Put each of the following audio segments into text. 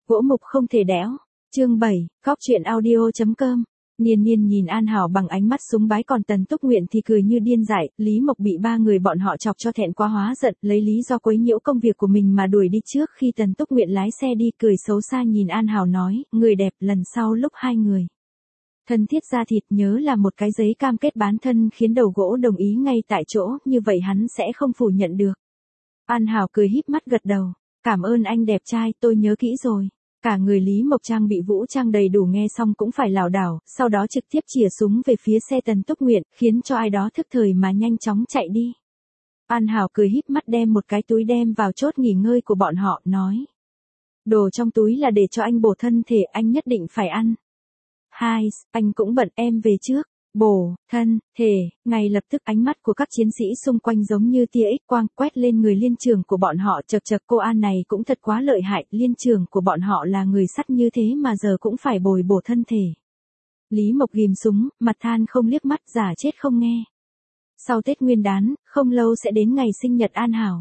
Gỗ mục không thể đẽo. Chương 7, Cóc truyện audio.com. Niên Niên nhìn An Hảo bằng ánh mắt súng bái, còn Tần Túc Nguyện thì cười như điên dại. Lý Mộc bị ba người bọn họ chọc cho thẹn quá hóa giận, lấy lý do quấy nhiễu công việc của mình mà đuổi đi trước. Khi Tần Túc Nguyện lái xe đi, cười xấu xa nhìn An Hảo nói, người đẹp, lần sau lúc hai người thân thiết ra thịt nhớ là một cái giấy cam kết bán thân, khiến đầu gỗ đồng ý ngay tại chỗ, như vậy hắn sẽ không phủ nhận được. An Hảo cười híp mắt gật đầu, cảm ơn anh đẹp trai, tôi nhớ kỹ rồi. Cả người Lý Mộc trang bị vũ trang đầy đủ, nghe xong cũng phải lảo đảo, sau đó trực tiếp chĩa súng về phía xe Tần Túc Nguyện, khiến cho ai đó thức thời mà nhanh chóng chạy đi. An Hảo cười híp mắt đem một cái túi đem vào chốt nghỉ ngơi của bọn họ, nói. Đồ trong túi là để cho anh bổ thân thể, anh nhất định phải ăn. Hai, anh cũng bận, em về trước. Bổ, thân, thể, ngay lập tức ánh mắt của các chiến sĩ xung quanh giống như tia X quang quét lên người liên trưởng của bọn họ. Chật chật, cô An này cũng thật quá lợi hại, liên trưởng của bọn họ là người sắt như thế mà giờ cũng phải bồi bổ thân thể. Lý Mộc ghim súng, mặt than không liếc mắt, giả chết không nghe. Sau Tết Nguyên Đán, không lâu sẽ đến ngày sinh nhật An Hảo.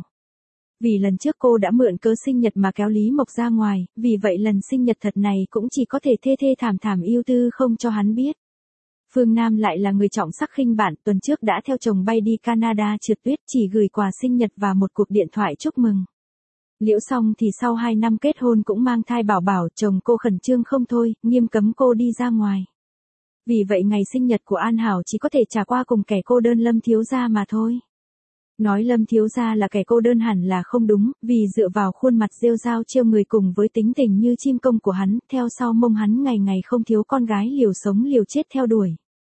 Vì lần trước cô đã mượn cớ sinh nhật mà kéo Lý Mộc ra ngoài, vì vậy lần sinh nhật thật này cũng chỉ có thể thê thê thảm thảm ưu tư không cho hắn biết. Phương Nam lại là người trọng sắc khinh bản, tuần trước đã theo chồng bay đi Canada trượt tuyết, chỉ gửi quà sinh nhật và một cuộc điện thoại chúc mừng. Liễu xong thì sau 2 năm kết hôn cũng mang thai bảo bảo, chồng cô khẩn trương không thôi, nghiêm cấm cô đi ra ngoài. Vì vậy ngày sinh nhật của An Hảo chỉ có thể trả qua cùng kẻ cô đơn Lâm thiếu gia mà thôi. Nói Lâm thiếu gia là kẻ cô đơn hẳn là không đúng, vì dựa vào khuôn mặt rêu rao trêu người cùng với tính tình như chim công của hắn, theo sau mông hắn ngày ngày không thiếu con gái liều sống liều chết theo đuổi.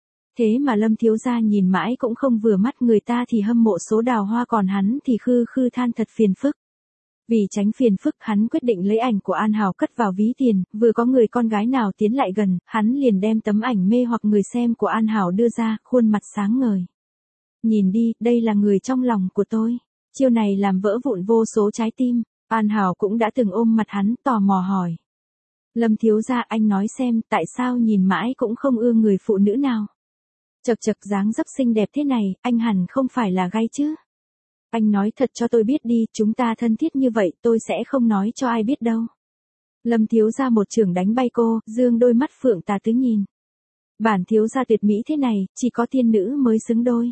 Thế mà Lâm thiếu gia nhìn mãi cũng không vừa mắt, người ta thì hâm mộ số đào hoa, còn hắn thì khư khư than thật phiền phức. Vì tránh phiền phức, hắn quyết định lấy ảnh của An Hảo cất vào ví tiền, vừa có người con gái nào tiến lại gần, hắn liền đem tấm ảnh mê hoặc người xem của An Hảo đưa ra, khuôn mặt sáng ngời. Nhìn đi, đây là người trong lòng của tôi. Chiêu này làm vỡ vụn vô số trái tim. An Hảo cũng đã từng ôm mặt hắn, tò mò hỏi. Lâm thiếu gia, anh nói xem, tại sao nhìn mãi cũng không ưa người phụ nữ nào? Chật chật, dáng dấp xinh đẹp thế này, anh hẳn không phải là gay chứ? Anh nói thật cho tôi biết đi, chúng ta thân thiết như vậy, tôi sẽ không nói cho ai biết đâu. Lâm thiếu gia một chưởng đánh bay cô, dương đôi mắt phượng tà tứ nhìn. Bản thiếu gia tuyệt mỹ thế này, chỉ có tiên nữ mới xứng đôi.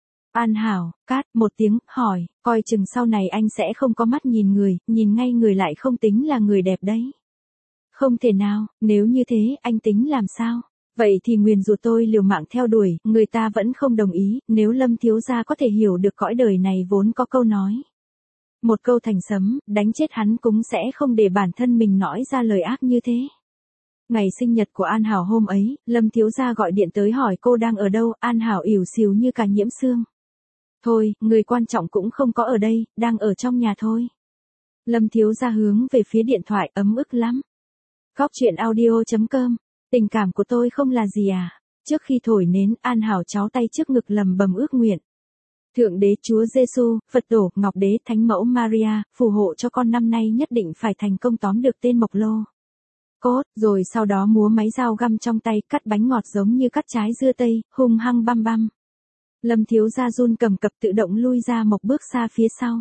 An Hảo, cát, một tiếng, hỏi, coi chừng sau này anh sẽ không có mắt nhìn người, nhìn ngay người lại không tính là người đẹp đấy. Không thể nào, nếu như thế, anh tính làm sao? Vậy thì nguyền rủa tôi liều mạng theo đuổi, người ta vẫn không đồng ý, nếu Lâm thiếu gia có thể hiểu được cõi đời này vốn có câu nói. Một câu thành sấm, đánh chết hắn cũng sẽ không để bản thân mình nói ra lời ác như thế. Ngày sinh nhật của An Hảo hôm ấy, Lâm thiếu gia gọi điện tới hỏi cô đang ở đâu, An Hảo ỉu xìu như cả nhiễm xương. Thôi, người quan trọng cũng không có ở đây, đang ở trong nhà thôi. Lâm thiếu gia hướng về phía điện thoại, ấm ức lắm. Cóc truyện audio.com. Tình cảm của tôi không là gì à? Trước khi thổi nến, An Hảo cháo tay trước ngực lầm bầm ước nguyện. Thượng đế Chúa Giêsu, Phật tổ, Ngọc đế, Thánh mẫu Maria, phù hộ cho con năm nay nhất định phải thành công tóm được tên Mộc Lô. Cốt, rồi sau đó múa máy dao găm trong tay, cắt bánh ngọt giống như cắt trái dưa tây, hung hăng băm băm. Lâm thiếu gia run cầm cập tự động lui ra một bước xa phía sau.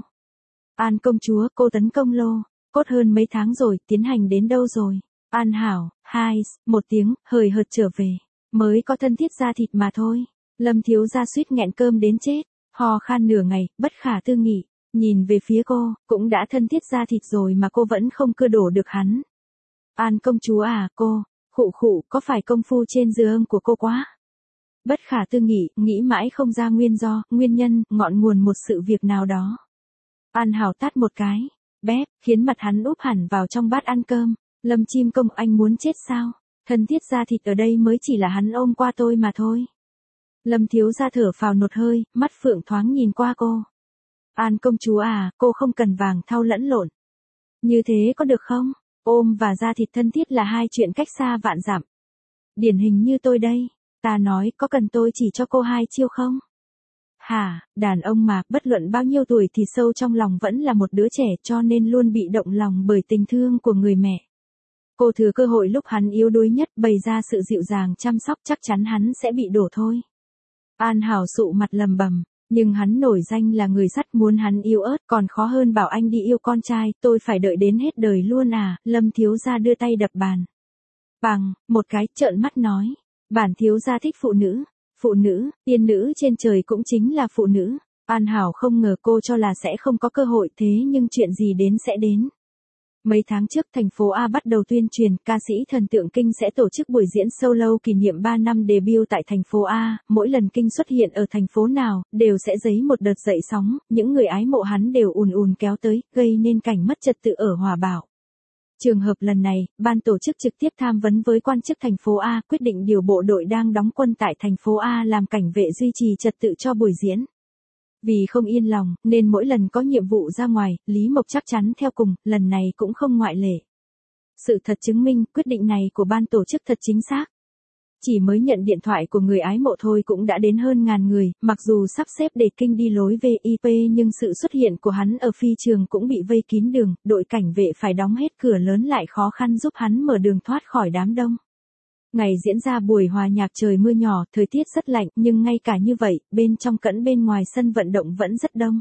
An công chúa, cô tấn công Lô. Cốt hơn mấy tháng rồi, tiến hành đến đâu rồi? An Hảo, một tiếng, hời hợt trở về. Mới có thân thiết da thịt mà thôi. Lâm thiếu gia suýt nghẹn cơm đến chết. Ho khan nửa ngày, bất khả tư nghị. Nhìn về phía cô, cũng đã thân thiết da thịt rồi mà cô vẫn không cưa đổ được hắn. An công chúa à, cô, khụ khụ, có phải công phu trên giường của cô quá? Bất khả tư nghị, nghĩ mãi không ra nguyên do, nguyên nhân, ngọn nguồn một sự việc nào đó. An Hảo tát một cái, bép, khiến mặt hắn úp hẳn vào trong bát ăn cơm. Lâm chim công, anh muốn chết sao? Thân thiết da thịt ở đây mới chỉ là hắn ôm qua tôi mà thôi. Lâm thiếu gia thở phào nột hơi, mắt phượng thoáng nhìn qua cô. An công chúa à, cô không cần vàng thau lẫn lộn. Như thế có được không? Ôm và da thịt thân thiết là hai chuyện cách xa vạn dặm. Điển hình như tôi đây. Ta nói, có cần tôi chỉ cho cô 2 chiêu không? Hả, đàn ông mà, bất luận bao nhiêu tuổi thì sâu trong lòng vẫn là một đứa trẻ, cho nên luôn bị động lòng bởi tình thương của người mẹ. Cô thừa cơ hội lúc hắn yếu đuối nhất, bày ra sự dịu dàng chăm sóc, chắc chắn hắn sẽ bị đổ thôi. An Hảo sụ mặt lầm bầm, Nhưng hắn nổi danh là người sắt, muốn hắn yêu ớt còn khó hơn bảo anh đi yêu con trai, tôi phải đợi đến hết đời luôn à, Lâm thiếu gia đưa tay đập bàn. Bằng, một cái, trợn mắt nói. Bản thiếu gia thích phụ nữ, tiên nữ trên trời cũng chính là phụ nữ. An Hảo không ngờ cô cho là sẽ không có cơ hội, thế nhưng chuyện gì đến sẽ đến. Mấy tháng trước thành phố A bắt đầu tuyên truyền ca sĩ thần tượng Kinh sẽ tổ chức buổi diễn solo kỷ niệm 3 năm debut tại thành phố A, mỗi lần Kinh xuất hiện ở thành phố nào, đều sẽ dấy một đợt dậy sóng, những người ái mộ hắn đều ùn ùn kéo tới, gây nên cảnh mất trật tự ở Hòa Bảo. Trường hợp lần này, ban tổ chức trực tiếp tham vấn với quan chức thành phố A, quyết định điều bộ đội đang đóng quân tại thành phố A làm cảnh vệ duy trì trật tự cho buổi diễn. Vì không yên lòng, nên mỗi lần có nhiệm vụ ra ngoài, Lý Mộc chắc chắn theo cùng, lần này cũng không ngoại lệ. Sự thật chứng minh, quyết định này của ban tổ chức thật chính xác. Chỉ mới nhận điện thoại của người ái mộ thôi cũng đã đến hơn ngàn người, mặc dù sắp xếp để Kinh đi lối VIP nhưng sự xuất hiện của hắn ở phi trường cũng bị vây kín đường, đội cảnh vệ phải đóng hết cửa lớn lại khó khăn giúp hắn mở đường thoát khỏi đám đông. Ngày diễn ra buổi hòa nhạc trời mưa nhỏ, thời tiết rất lạnh, nhưng ngay cả như vậy, bên trong cẫn bên ngoài sân vận động vẫn rất đông.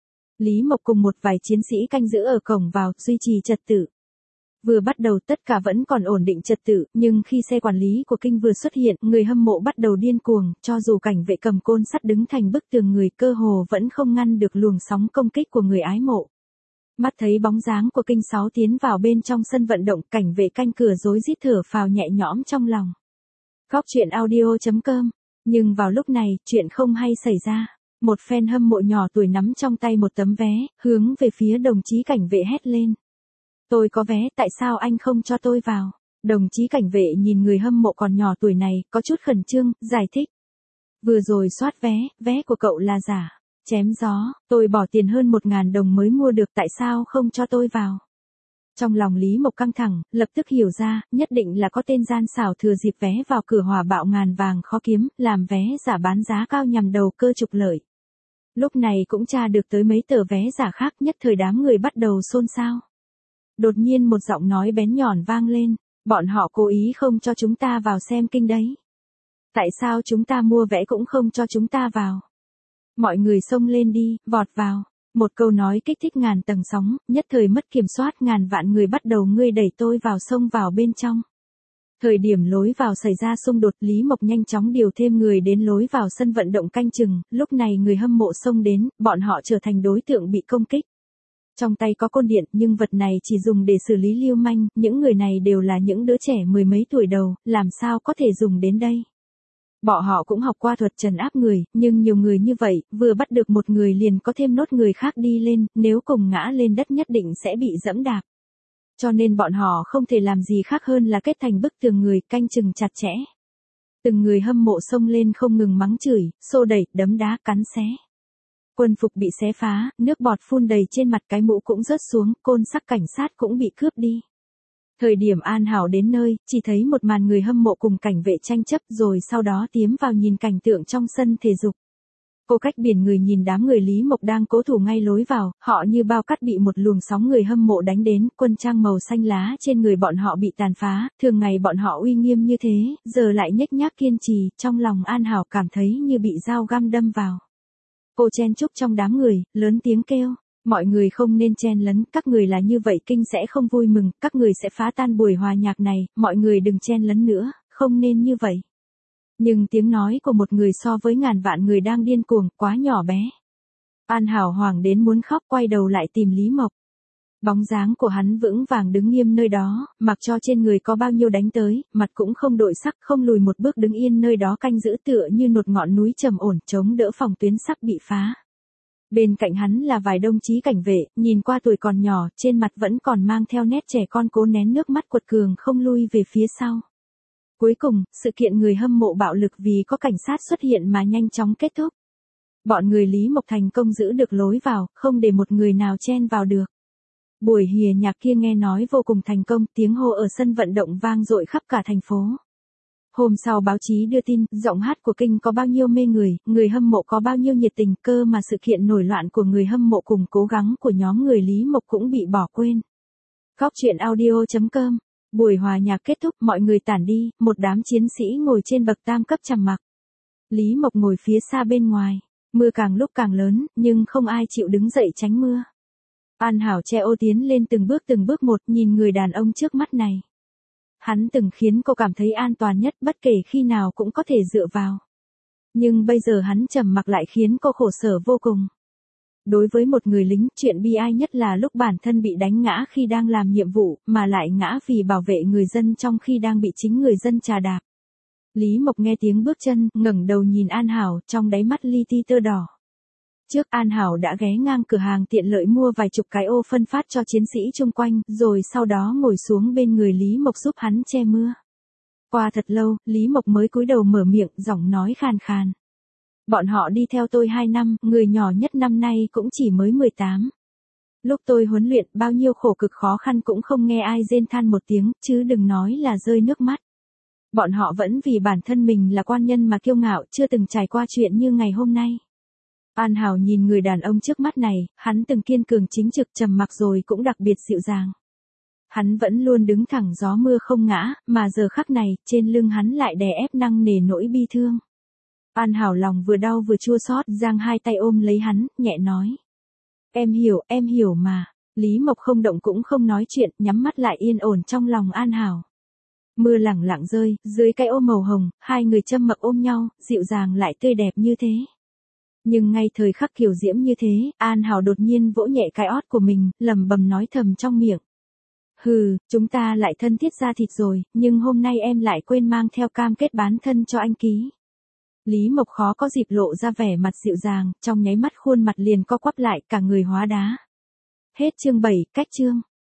Lý Mộc cùng một vài chiến sĩ canh giữ ở cổng vào, duy trì trật tự. Vừa bắt đầu tất cả vẫn còn ổn định trật tự, nhưng khi xe quản lý của Kinh vừa xuất hiện, người hâm mộ bắt đầu điên cuồng, cho dù cảnh vệ cầm côn sắt đứng thành bức tường người cơ hồ vẫn không ngăn được luồng sóng công kích của người ái mộ. Mắt thấy bóng dáng của Kinh Sáu tiến vào bên trong sân vận động, cảnh vệ canh cửa rối rít thở phào nhẹ nhõm trong lòng. Góc truyện audio.com. Nhưng vào lúc này, chuyện không hay xảy ra. Một fan hâm mộ nhỏ tuổi nắm trong tay một tấm vé, hướng về phía đồng chí cảnh vệ hét lên. Tôi có vé, tại sao anh không cho tôi vào? Đồng chí cảnh vệ nhìn người hâm mộ còn nhỏ tuổi này, có chút khẩn trương, giải thích. Vừa rồi soát vé, vé của cậu là giả. Chém gió, tôi bỏ tiền hơn 1.000 đồng mới mua được, tại sao không cho tôi vào? Trong lòng Lý Mộc căng thẳng, lập tức hiểu ra, nhất định là có tên gian xảo thừa dịp vé vào cửa Hòa Bạo ngàn vàng khó kiếm, làm vé giả bán giá cao nhằm đầu cơ trục lợi. Lúc này cũng tra được tới mấy tờ vé giả khác, nhất thời đám người bắt đầu xôn xao. Đột nhiên một giọng nói bén nhọn vang lên, bọn họ cố ý không cho chúng ta vào xem Kinh đấy. Tại sao chúng ta mua vé cũng không cho chúng ta vào? Mọi người xông lên đi, vọt vào. Một câu nói kích thích ngàn tầng sóng, nhất thời mất kiểm soát, ngàn vạn người bắt đầu ngươi đẩy tôi vào, xông vào bên trong. Thời điểm lối vào xảy ra xung đột, Lý Mộc nhanh chóng điều thêm người đến lối vào sân vận động canh chừng, lúc này người hâm mộ xông đến, bọn họ trở thành đối tượng bị công kích. Trong tay có côn điện, nhưng vật này chỉ dùng để xử lý lưu manh, những người này đều là những đứa trẻ mười mấy tuổi đầu, làm sao có thể dùng đến đây. Bọn họ cũng học qua thuật trấn áp người, nhưng nhiều người như vậy, vừa bắt được một người liền có thêm nốt người khác đi lên, nếu cùng ngã lên đất nhất định sẽ bị dẫm đạp. Cho nên bọn họ không thể làm gì khác hơn là kết thành bức tường người, canh chừng chặt chẽ. Từng người hâm mộ xông lên không ngừng mắng chửi, xô đẩy, đấm đá, cắn xé. Quân phục bị xé phá, nước bọt phun đầy trên mặt, cái mũ cũng rớt xuống, côn sắc cảnh sát cũng bị cướp đi. Thời điểm An Hảo đến nơi, chỉ thấy một màn người hâm mộ cùng cảnh vệ tranh chấp, rồi sau đó tiến vào nhìn cảnh tượng trong sân thể dục. Cô cách biển người nhìn đám người Lý Mộc đang cố thủ ngay lối vào, họ như bao cát bị một luồng sóng người hâm mộ đánh đến, quân trang màu xanh lá trên người bọn họ bị tàn phá, thường ngày bọn họ uy nghiêm như thế, giờ lại nhếch nhác kiên trì, trong lòng An Hảo cảm thấy như bị dao găm đâm vào. Cô chen chúc trong đám người, lớn tiếng kêu. Mọi người không nên chen lấn, các người là như vậy Kinh sẽ không vui mừng, các người sẽ phá tan buổi hòa nhạc này, mọi người đừng chen lấn nữa, không nên như vậy. Nhưng tiếng nói của một người so với ngàn vạn người đang điên cuồng, quá nhỏ bé. An Hảo hoảng đến muốn khóc, quay đầu lại tìm Lý Mộc. Bóng dáng của hắn vững vàng đứng nghiêm nơi đó, mặc cho trên người có bao nhiêu đánh tới, mặt cũng không đổi sắc, không lùi một bước đứng yên nơi đó canh giữ tựa như một ngọn núi trầm ổn, chống đỡ phòng tuyến sắp bị phá. Bên cạnh hắn là vài đồng chí cảnh vệ, nhìn qua tuổi còn nhỏ, trên mặt vẫn còn mang theo nét trẻ con cố nén nước mắt quật cường không lui về phía sau. Cuối cùng, sự kiện người hâm mộ bạo lực vì có cảnh sát xuất hiện mà nhanh chóng kết thúc. Bọn người Lý Mộc thành công giữ được lối vào, không để một người nào chen vào được. Buổi hìa nhạc kia nghe nói vô cùng thành công, tiếng hô ở sân vận động vang dội khắp cả thành phố. Hôm sau báo chí đưa tin, giọng hát của Kinh có bao nhiêu mê người hâm mộ có bao nhiêu nhiệt tình, cơ mà sự kiện nổi loạn của người hâm mộ cùng cố gắng của nhóm người Lý Mộc cũng bị bỏ quên. Góc truyện audio.com. Buổi hòa nhạc kết thúc, mọi người tản đi, một đám chiến sĩ ngồi trên bậc tam cấp trầm mặc. Lý Mộc ngồi phía xa bên ngoài. Mưa càng lúc càng lớn, nhưng không ai chịu đứng dậy tránh mưa. An Hảo che ô tiến lên từng bước một nhìn người đàn ông trước mắt này. Hắn từng khiến cô cảm thấy an toàn nhất bất kể khi nào cũng có thể dựa vào. Nhưng bây giờ hắn trầm mặc lại khiến cô khổ sở vô cùng. Đối với một người lính, chuyện bi ai nhất là lúc bản thân bị đánh ngã khi đang làm nhiệm vụ, mà lại ngã vì bảo vệ người dân trong khi đang bị chính người dân chà đạp. Lý Mộc nghe tiếng bước chân, ngẩng đầu nhìn An Hảo, trong đáy mắt li ti tơ đỏ. Trước An Hảo đã ghé ngang cửa hàng tiện lợi mua vài chục cái ô phân phát cho chiến sĩ chung quanh, rồi sau đó ngồi xuống bên người Lý Mộc giúp hắn che mưa. Qua thật lâu, Lý Mộc mới cúi đầu mở miệng, giọng nói khàn khàn. Bọn họ đi theo tôi 2 năm, người nhỏ nhất năm nay cũng chỉ mới 18. Lúc tôi huấn luyện, bao nhiêu khổ cực khó khăn cũng không nghe ai rên than một tiếng, chứ đừng nói là rơi nước mắt. Bọn họ vẫn vì bản thân mình là quan nhân mà kiêu ngạo, chưa từng trải qua chuyện như ngày hôm nay. An Hảo nhìn người đàn ông trước mắt này, hắn từng kiên cường chính trực trầm mặc rồi cũng đặc biệt dịu dàng. Hắn vẫn luôn đứng thẳng gió mưa không ngã, mà giờ khắc này, trên lưng hắn lại đè ép nặng nề nỗi bi thương. An Hảo lòng vừa đau vừa chua xót, giang hai tay ôm lấy hắn, nhẹ nói. Em hiểu mà. Lý Mộc không động cũng không nói chuyện, nhắm mắt lại yên ổn trong lòng An Hảo. Mưa lẳng lặng rơi, dưới cái ô màu hồng, hai người châm mập ôm nhau, dịu dàng lại tươi đẹp như thế. Nhưng ngay thời khắc kiều diễm như thế, An Hảo đột nhiên vỗ nhẹ cái ót của mình, lẩm bẩm nói thầm trong miệng. Hừ, chúng ta lại thân thiết ra thịt rồi, nhưng hôm nay em lại quên mang theo cam kết bán thân cho anh ký. Lý Mộc khó có dịp lộ ra vẻ mặt dịu dàng, trong nháy mắt khuôn mặt liền co quắp lại, cả người hóa đá. Hết chương 7, cách chương.